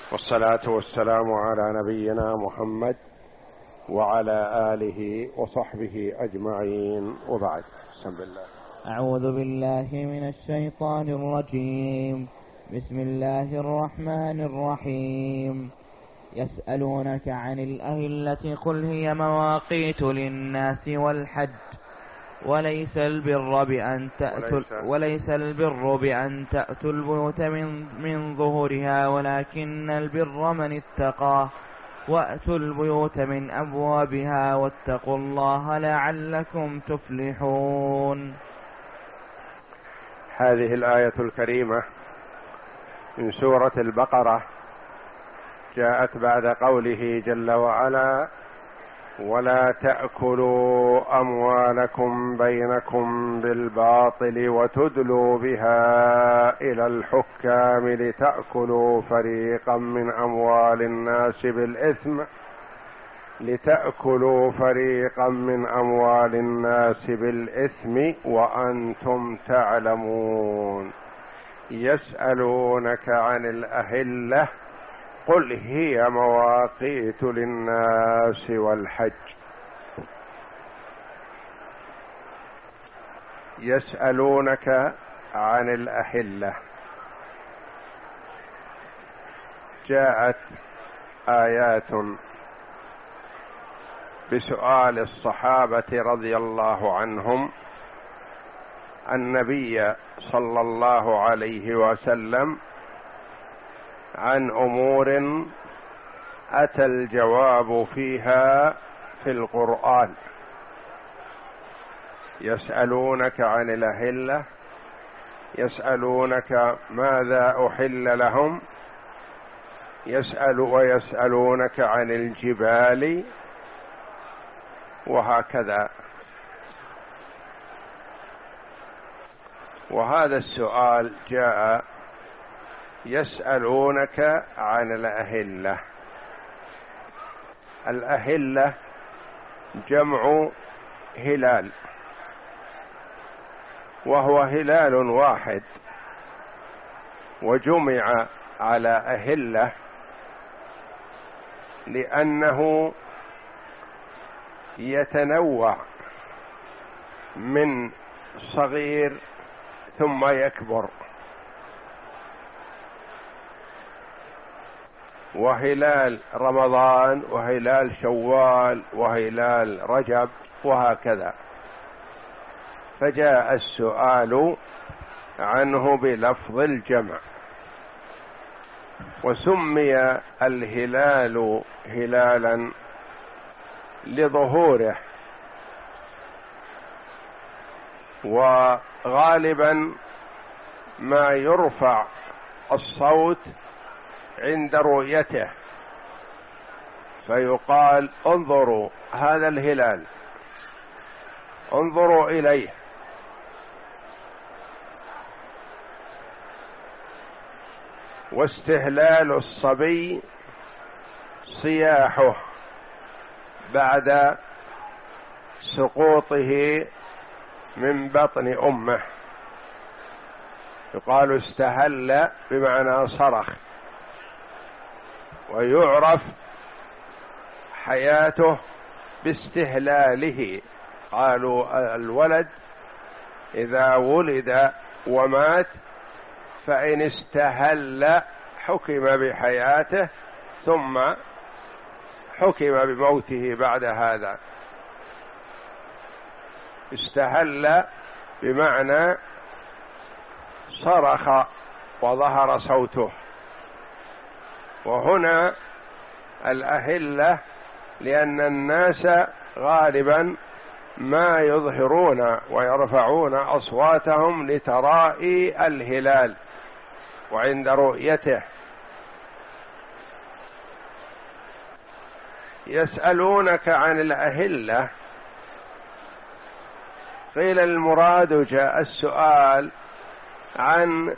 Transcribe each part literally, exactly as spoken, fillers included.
والصلاة والسلام على نبينا محمد وعلى آله وصحبه أجمعين، وبعد. بسم الله. أعوذ بالله من الشيطان الرجيم. بسم الله الرحمن الرحيم. يسألونك عن الأهلة قل هي مواقيت للناس والحج وليس البر بأن تأتوا وليس البر بأن تأتوا البيوت من من ظهورها ولكن البر من اتقى وأتوا البيوت من أبوابها واتقوا الله لعلكم تفلحون. هذه الآية الكريمة من سورة البقرة جاءت بعد قوله جل وعلا: ولا تأكلوا أموالكم بينكم بالباطل وتدلوا بها إلى الحكام لتأكلوا فريقا من أموال الناس بالإثم لتأكلوا فريقا من أموال الناس بالإثم وأنتم تعلمون. يسألونك عن الأهلة قل هي مواقيت للناس والحج. يسألونك عن الأهلة، جاءت آيات بسؤال الصحابة رضي الله عنهم النبي صلى الله عليه وسلم عن أمور أتى الجواب فيها في القرآن. يسألونك عن الأهلة، يسألونك ماذا أحل لهم، يسأل ويسألونك عن الجبال، وهكذا. وهذا السؤال جاء يسألونك عن الأهلة. الأهلة جمع هلال، وهو هلال واحد، وجمع على أهلة لأنه يتنوع من صغير ثم يكبر. وهلال رمضان وهلال شوال وهلال رجب وهكذا، فجاء السؤال عنه بلفظ الجمع. وسمي الهلال هلالا لظهوره، وغالبا ما يرفع الصوت عند رؤيته فيقال: انظروا هذا الهلال، انظروا إليه. واستهلال الصبي صياحه بعد سقوطه من بطن أمه، يقال استهل بمعنى صرخ. ويعرف حياته باستهلاله، قالوا الولد إذا ولد ومات فإن استهل حكم بحياته ثم حكم بموته بعد هذا. استهل بمعنى صرخ وظهر صوته. وهنا الأهلة لأن الناس غالبا ما يظهرون ويرفعون أصواتهم لترائي الهلال وعند رؤيته. يسألونك عن الأهلة، قيل المراد جاء السؤال عن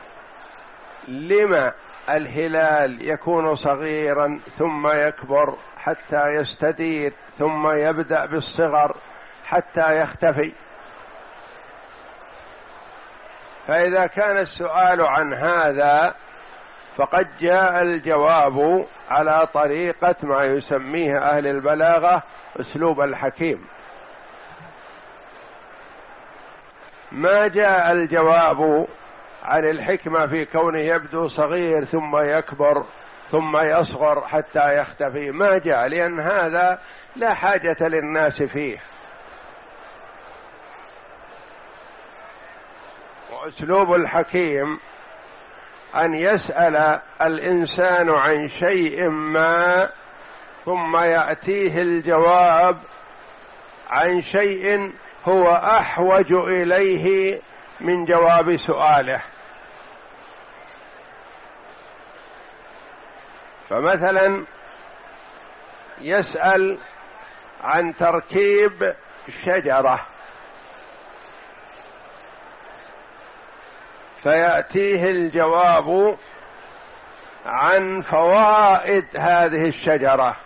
لما الهلال يكون صغيرا ثم يكبر حتى يستدير ثم يبدأ بالصغر حتى يختفي. فإذا كان السؤال عن هذا فقد جاء الجواب على طريقة ما يسميه أهل البلاغة أسلوب الحكيم. ما جاء الجواب عن الحكمة في كونه يبدو صغير ثم يكبر ثم يصغر حتى يختفي، ما جاء، لأن هذا لا حاجة للناس فيه. وأسلوب الحكيم أن يسأل الإنسان عن شيء ما ثم يأتيه الجواب عن شيء هو أحوج إليه من جواب سؤاله. فمثلا يسأل عن تركيب شجرة فيأتيه الجواب عن فوائد هذه الشجرة،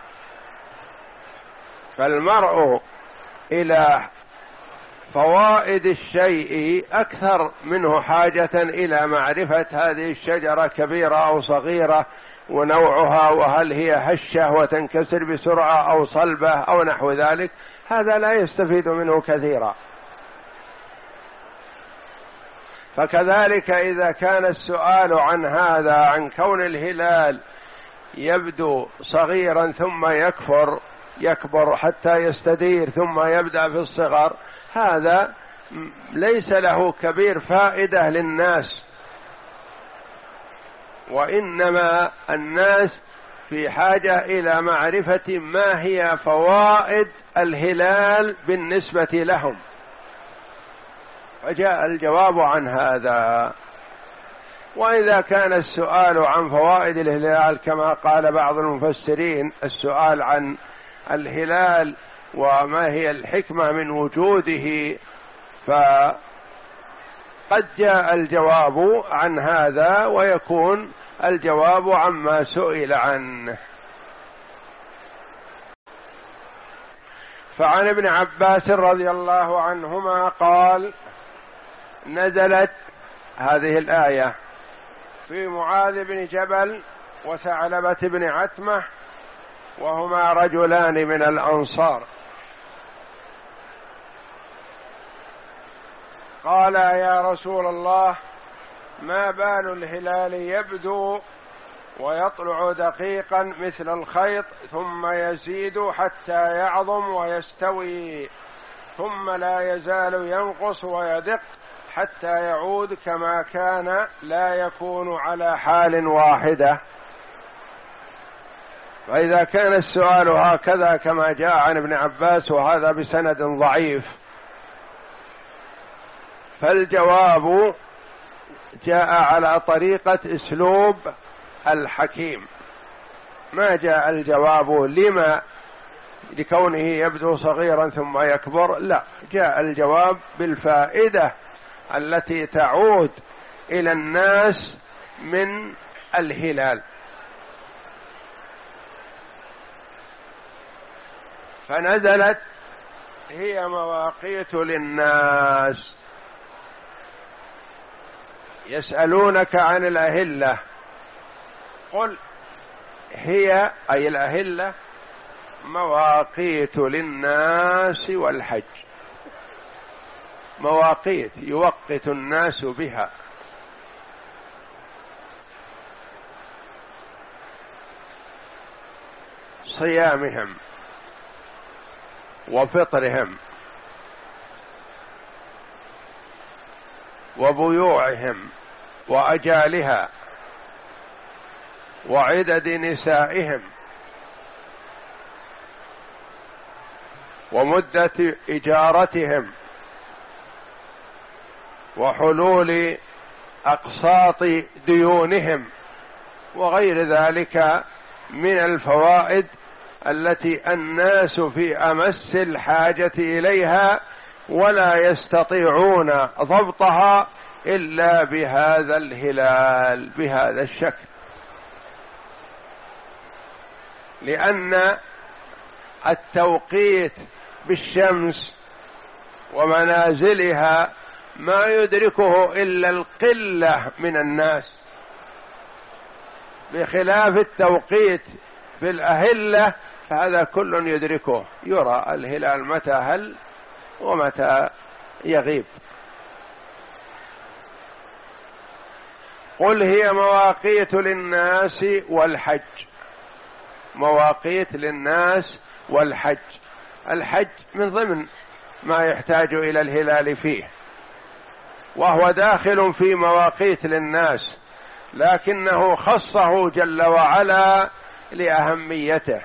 فالمرء إلى فوائد الشيء أكثر منه حاجة إلى معرفة هذه الشجرة كبيرة أو صغيرة ونوعها، وهل هي هشة وتنكسر بسرعة أو صلبة أو نحو ذلك، هذا لا يستفيد منه كثيرا. فكذلك إذا كان السؤال عن هذا، عن كون الهلال يبدو صغيرا ثم يكبر يكبر حتى يستدير ثم يبدأ في الصغر، هذا ليس له كبير فائدة للناس، وإنما الناس في حاجة إلى معرفة ما هي فوائد الهلال بالنسبة لهم، فجاء الجواب عن هذا. وإذا كان السؤال عن فوائد الهلال كما قال بعض المفسرين، السؤال عن الهلال وما هي الحكمة من وجوده، فقد جاء الجواب عن هذا ويكون الجواب عما سئل عنه. فعن ابن عباس رضي الله عنهما قال: نزلت هذه الآية في معاذ بن جبل وثعلبة بن عتمة وهما رجلان من الأنصار، قال: يا رسول الله، ما بال الهلال يبدو ويطلع دقيقا مثل الخيط ثم يزيد حتى يعظم ويستوي، ثم لا يزال ينقص ويدق حتى يعود كما كان، لا يكون على حال واحدة. فإذا كان السؤال هكذا كما جاء عن ابن عباس وهذا بسند ضعيف، فالجواب جاء على طريقة أسلوب الحكيم، ما جاء الجواب لما لكونه يبدو صغيرا ثم يكبر، لا، جاء الجواب بالفائدة التي تعود إلى الناس من الهلال. فنزلت هي مواقيت للناس، يسألونك عن الأهلة، قل هي أي الأهلة مواقيت للناس والحج، مواقيت يوقت الناس بها، صيامهم وفطرهم وبيوعهم وأجالها وعدد نسائهم ومدة إجارتهم وحلول أقساط ديونهم وغير ذلك من الفوائد التي الناس في أمس الحاجة إليها ولا يستطيعون ضبطها إلا بهذا الهلال بهذا الشكل، لأن التوقيت بالشمس ومنازلها ما يدركه إلا القلة من الناس، بخلاف التوقيت في الأهلة فهذا كل يدركه، يرى الهلال متى هل ومتى يغيب. قل هي مواقيت للناس والحج، مواقيت للناس والحج. الحج من ضمن ما يحتاج إلى الهلال فيه، وهو داخل في مواقيت للناس، لكنه خصه جل وعلا لأهميته.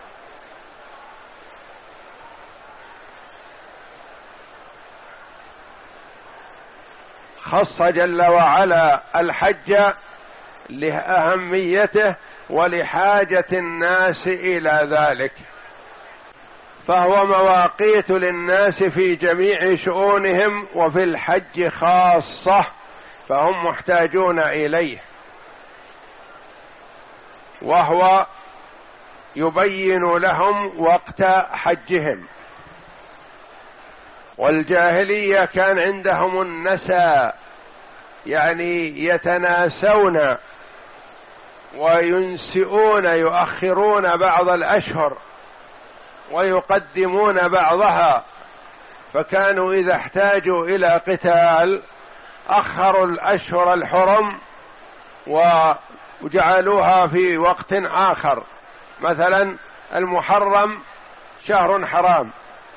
خص جل وعلا الحج لأهميته ولحاجة الناس إلى ذلك، فهو مواقيت للناس في جميع شؤونهم، وفي الحج خاصة فهم محتاجون إليه، وهو يبين لهم وقت حجهم. والجاهلية كان عندهم النسى، يعني يتناسون وينسئون، يؤخرون بعض الأشهر ويقدمون بعضها، فكانوا إذا احتاجوا إلى قتال أخروا الأشهر الحرم وجعلوها في وقت آخر. مثلا المحرم شهر حرام،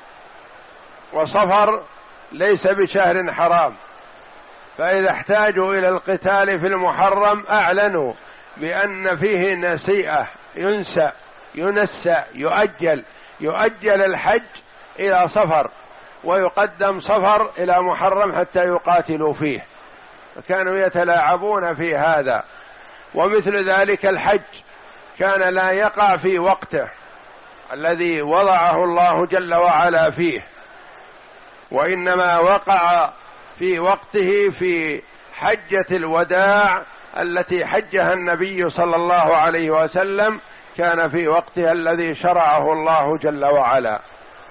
وصفر ليس بشهر حرام، فإذا احتاجوا إلى القتال في المحرم أعلنوا بأن فيه نسيئة، ينسى ينسى يؤجل يؤجل الحج إلى صفر، ويقدم صفر إلى محرم حتى يقاتلوا فيه، فكانوا يتلاعبون في هذا. ومثل ذلك الحج كان لا يقع في وقته الذي وضعه الله جل وعلا فيه، وإنما وقع في وقته في حجة الوداع التي حجها النبي صلى الله عليه وسلم، كان في وقتها الذي شرعه الله جل وعلا.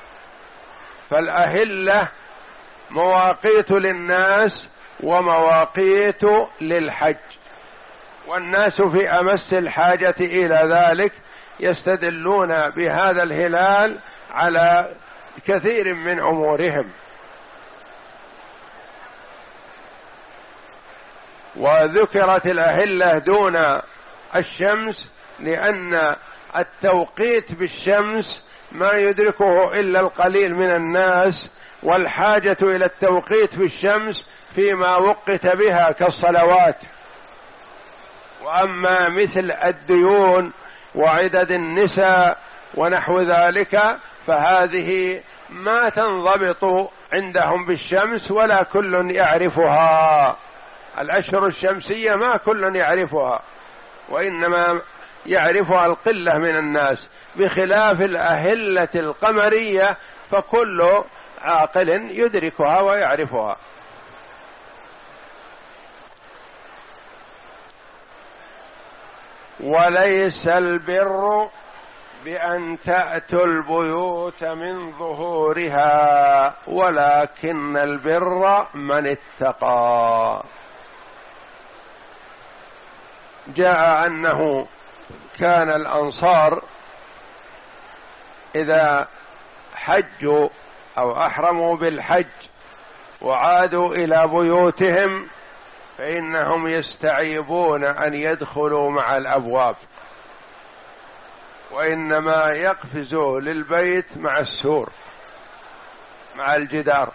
فالأهلة مواقيت للناس ومواقيت للحج، والناس في أمس الحاجة إلى ذلك، يستدلون بهذا الهلال على كثير من أمورهم. وذكرت الأهلة دون الشمس لأن التوقيت بالشمس ما يدركه إلا القليل من الناس، والحاجة إلى التوقيت بالشمس فيما وقت بها كالصلوات. وأما مثل الديون وعدد النساء ونحو ذلك فهذه ما تنضبط عندهم بالشمس ولا كل يعرفها. الأشهر الشمسية ما كل يعرفها، وإنما يعرفها القلة من الناس، بخلاف الأهلة القمرية فكل عاقل يدركها ويعرفها. وليس البر بأن تأتوا البيوت من ظهورها ولكن البر من اتقى. جاء أنه كان الأنصار إذا حجوا أو أحرموا بالحج وعادوا إلى بيوتهم فإنهم يستعيبون أن يدخلوا مع الأبواب، وإنما يقفزوا للبيت مع السور مع الجدار.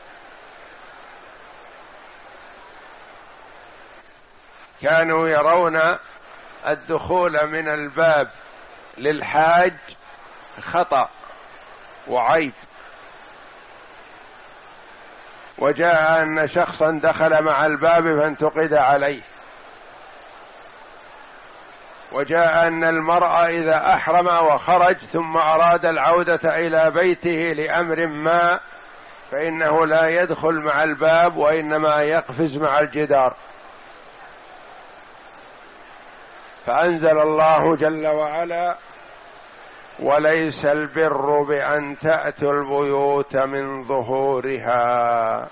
كانوا يرون الدخول من الباب للحاج خطأ وعيب. وجاء أن شخصا دخل مع الباب فانتقد عليه. وجاء أن المرأة إذا أحرم وخرج ثم أراد العودة إلى بيته لأمر ما فإنه لا يدخل مع الباب وإنما يقفز مع الجدار. فأنزل الله جل وعلا: وليس البر بأن تأتوا البيوت من ظهورها.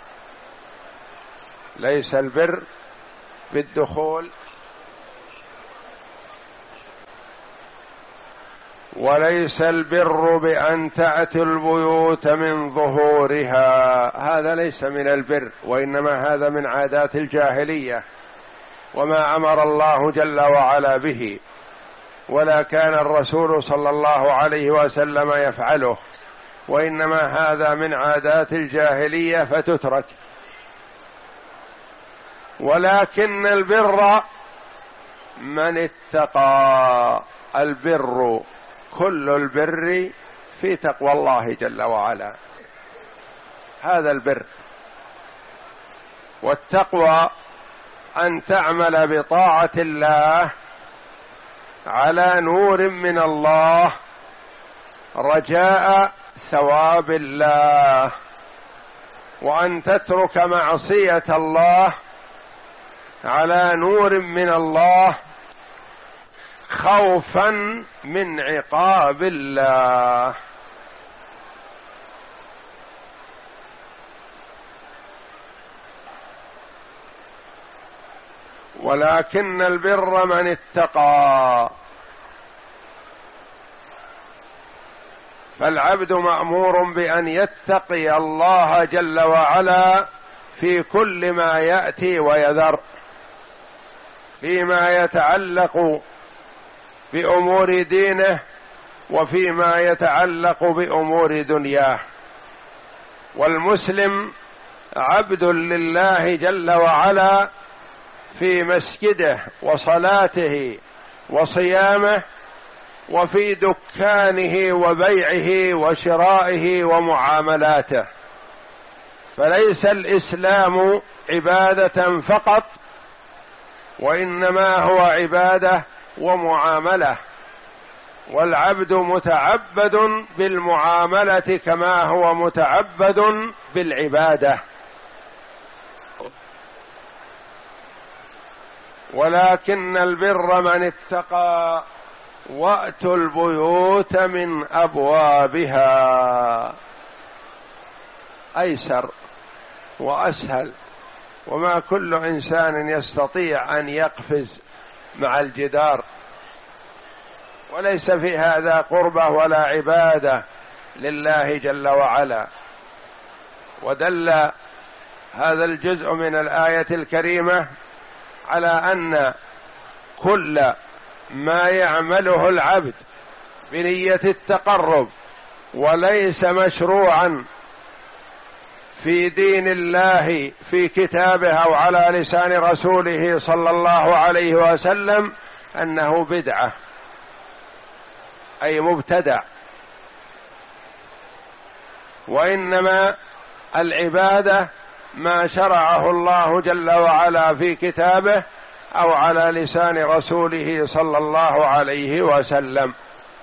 ليس البر بالدخول وليس البر بأن تأتوا البيوت من ظهورها، هذا ليس من البر، وإنما هذا من عادات الجاهلية وما أمر الله جل وعلا به، ولا كان الرسول صلى الله عليه وسلم يفعله، وإنما هذا من عادات الجاهلية فتترك. ولكن البر من اتقى، البر كل البر في تقوى الله جل وعلا، هذا البر. والتقوى أن تعمل بطاعة الله على نور من الله رجاء ثواب الله، وأن تترك معصية الله على نور من الله خوفا من عقاب الله. ولكن البر من اتقى، فالعبد مأمور بأن يتقي الله جل وعلا في كل ما يأتي ويذر، فيما يتعلق بأمور دينه وفيما يتعلق بأمور دنياه. والمسلم عبد لله جل وعلا في مسجده وصلاته وصيامه، وفي دكانه وبيعه وشرائه ومعاملاته. فليس الإسلام عبادة فقط، وإنما هو عبادة ومعاملة، والعبد متعبد بالمعاملة كما هو متعبد بالعبادة. ولكن البر من اتقى وأتوا البيوت من أبوابها، أيسر وأسهل، وما كل إنسان يستطيع أن يقفز مع الجدار، وليس في هذا قربة ولا عبادة لله جل وعلا. ودل هذا الجزء من الآية الكريمة على أن كل ما يعمله العبد بنية التقرب وليس مشروعا في دين الله في كتابه أو على لسان رسوله صلى الله عليه وسلم أنه بدعة، أي مبتدع. وإنما العبادة ما شرعه الله جل وعلا في كتابه أو على لسان رسوله صلى الله عليه وسلم.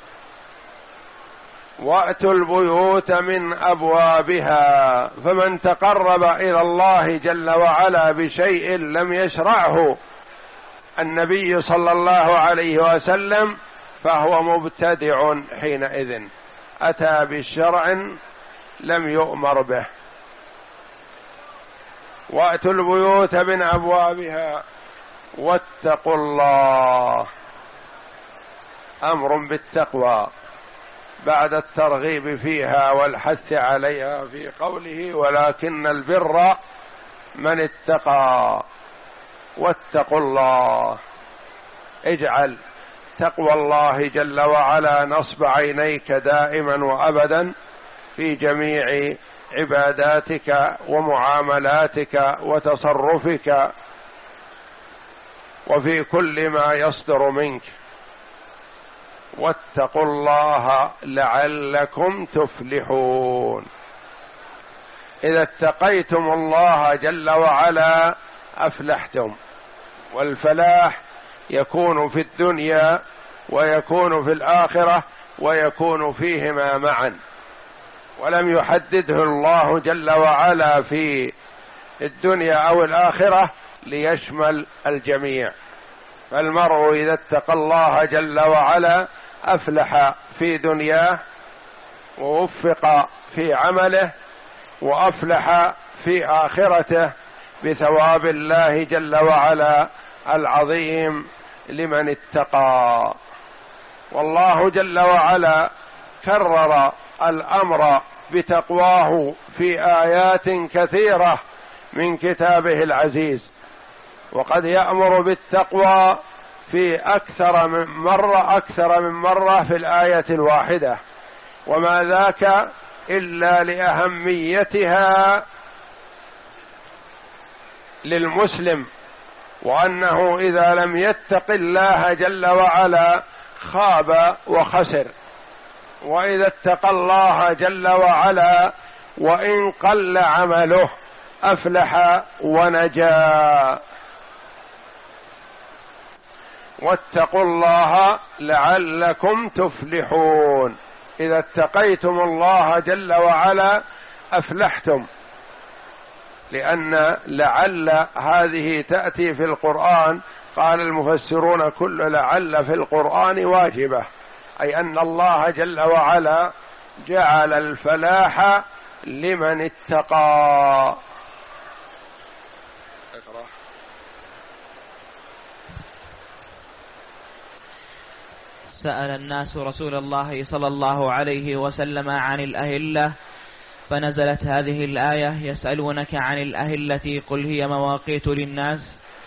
وأتوا البيوت من أبوابها، فمن تقرب إلى الله جل وعلا بشيء لم يشرعه النبي صلى الله عليه وسلم فهو مبتدع حينئذ، أتى بالشرع لم يؤمر به. وأتوا البيوت من أبوابها واتقوا الله، أمر بالتقوى بعد الترغيب فيها والحث عليها في قوله ولكن البر من اتقى. واتقوا الله، اجعل تقوى الله جل وعلا نصب عينيك دائما وأبدا في جميع عباداتك ومعاملاتك وتصرفك وفي كل ما يصدر منك. واتقوا الله لعلكم تفلحون. إذا اتقيتم الله جل وعلا أفلحتم، والفلاح يكون في الدنيا ويكون في الآخرة ويكون فيهما معا، ولم يحدده الله جل وعلا في الدنيا أو الآخرة ليشمل الجميع. فالمرء إذا اتقى الله جل وعلا أفلح في دنياه ووفق في عمله وأفلح في آخرته بثواب الله جل وعلا العظيم لمن اتقى. والله الله جل وعلا كرر الأمر بتقواه في آيات كثيرة من كتابه العزيز، وقد يأمر بالتقوى في أكثر من مرة أكثر من مرة في الآية الواحدة، وما ذاك إلا لأهميتها للمسلم، وأنه إذا لم يتق الله جل وعلا خاب وخسر، وإذا اتقى الله جل وعلا وإن قل عمله أفلح ونجا. واتقوا الله لعلكم تفلحون، إذا اتقيتم الله جل وعلا أفلحتم، لأن لعل هذه تأتي في القرآن، قال المفسرون كل لعل في القرآن واجبة، أي أن الله جل وعلا جعل الفلاح لمن اتقى. سأل الناس رسول الله صلى الله عليه وسلم عن الأهلة، فنزلت هذه الآية: يسألونك عن الأهلة قل هي مواقيت للناس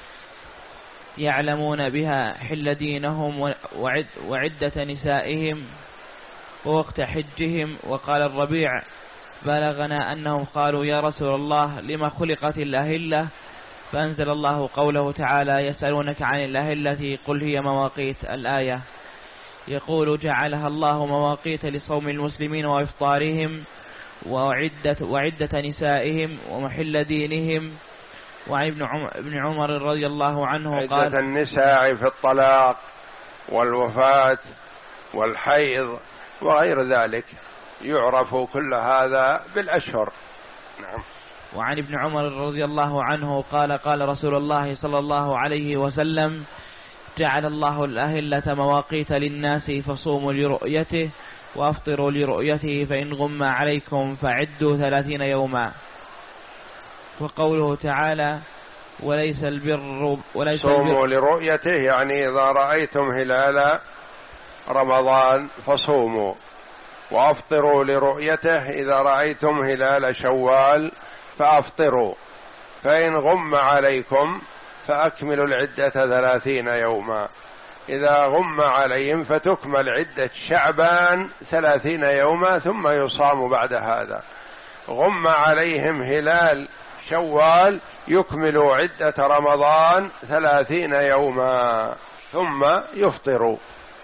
يعلمون بها حل دينهم وعد وعدة نسائهم ووقت حجهم. وقال الربيع: بلغنا أنهم قالوا يا رسول الله لما خلقت الأهلة؟ فأنزل الله قوله تعالى: يسألونك عن الأهلة قل هي مواقيت. الآية يقول: جعلها الله مواقيت لصوم المسلمين وإفطارهم وعدة, وعدة نسائهم ومحل دينهم. وعن ابن عمر رضي الله عنه عدة قال: النساء في الطلاق والوفاة والحيض وغير ذلك، يعرف كل هذا بالأشهر. نعم. وعن ابن عمر رضي الله عنه قال: قال رسول الله صلى الله عليه وسلم: جعل الله الأهلة مواقيت للناس فصوموا لرؤيته وأفطروا لرؤيته، فإن غم عليكم فعدوا ثلاثين يوما. وقوله تعالى: وليس البر وليس صوموا لرؤيته، يعني إذا رأيتم هلال رمضان فصوموا، وأفطروا لرؤيته إذا رأيتم هلال شوال فأفطروا، فإن غم عليكم فأكملوا العدة ثلاثين يوما. إذا غم عليهم فتكمل عدة شعبان ثلاثين يوما ثم يصام بعد هذا. غم عليهم هلال شوال يكملوا عدة رمضان ثلاثين يوما ثم يفطروا.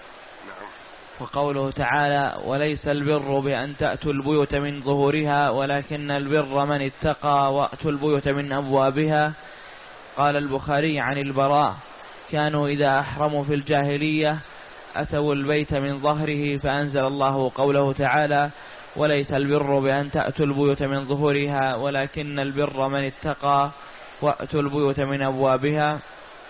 وقوله تعالى: وليس البر بأن تأتوا البيوت من ظهورها ولكن البر من اتقى وأتوا البيوت من أبوابها. قال البخاري عن البراء: كانوا إذا أحرموا في الجاهلية أتوا البيت من ظهره، فأنزل الله قوله تعالى: وليس البر بأن تأتوا البيوت من ظهورها ولكن البر من اتقى وأتوا البيوت من أبوابها.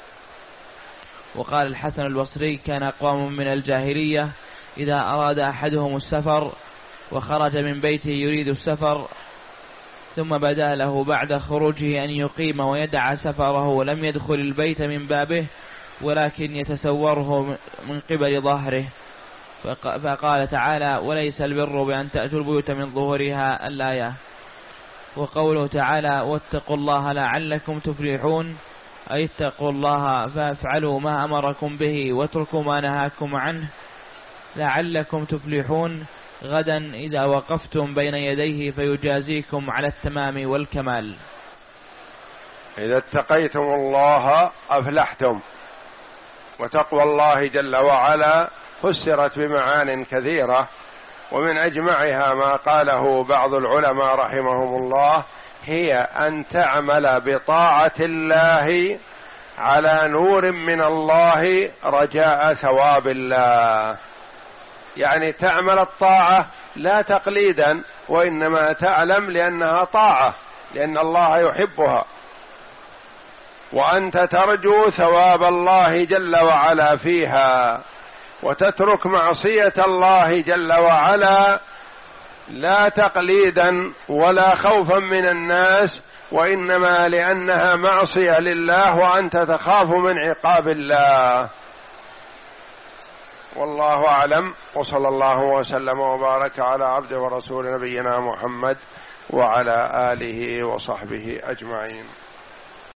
وقال الحسن البصري: كان أقوام من الجاهلية إذا أراد أحدهم السفر وخرج من بيته يريد السفر ثم بدا له بعد خروجه أن يقيم ويدع سفره لم يدخل البيت من بابه ولكن يتسوره من قبل ظهره. فقال تعالى: وليس البر بأن تأتوا البيوت من ظهورها. الآية. وقوله تعالى: واتقوا الله لعلكم تفلحون، أي اتقوا الله فافعلوا ما أمركم به واتركوا ما نهاكم عنه لعلكم تفلحون غدا إذا وقفتم بين يديه فيجازيكم على التمام والكمال. إذا اتقيتم الله أفلحتم. وتقوى الله جل وعلا فسرت بمعان كثيرة، ومن أجمعها ما قاله بعض العلماء رحمهم الله: هي أن تعمل بطاعة الله على نور من الله رجاء ثواب الله، يعني تعمل الطاعة لا تقليدا، وإنما تعلم لأنها طاعة لأن الله يحبها، وأنت ترجو ثواب الله جل وعلا فيها، وتترك معصية الله جل وعلا لا تقليدا ولا خوفا من الناس، وإنما لأنها معصية لله وأنت تخاف من عقاب الله. والله أعلم، وصلى الله وسلم وبارك على عبد ورسول نبينا محمد وعلى آله وصحبه أجمعين.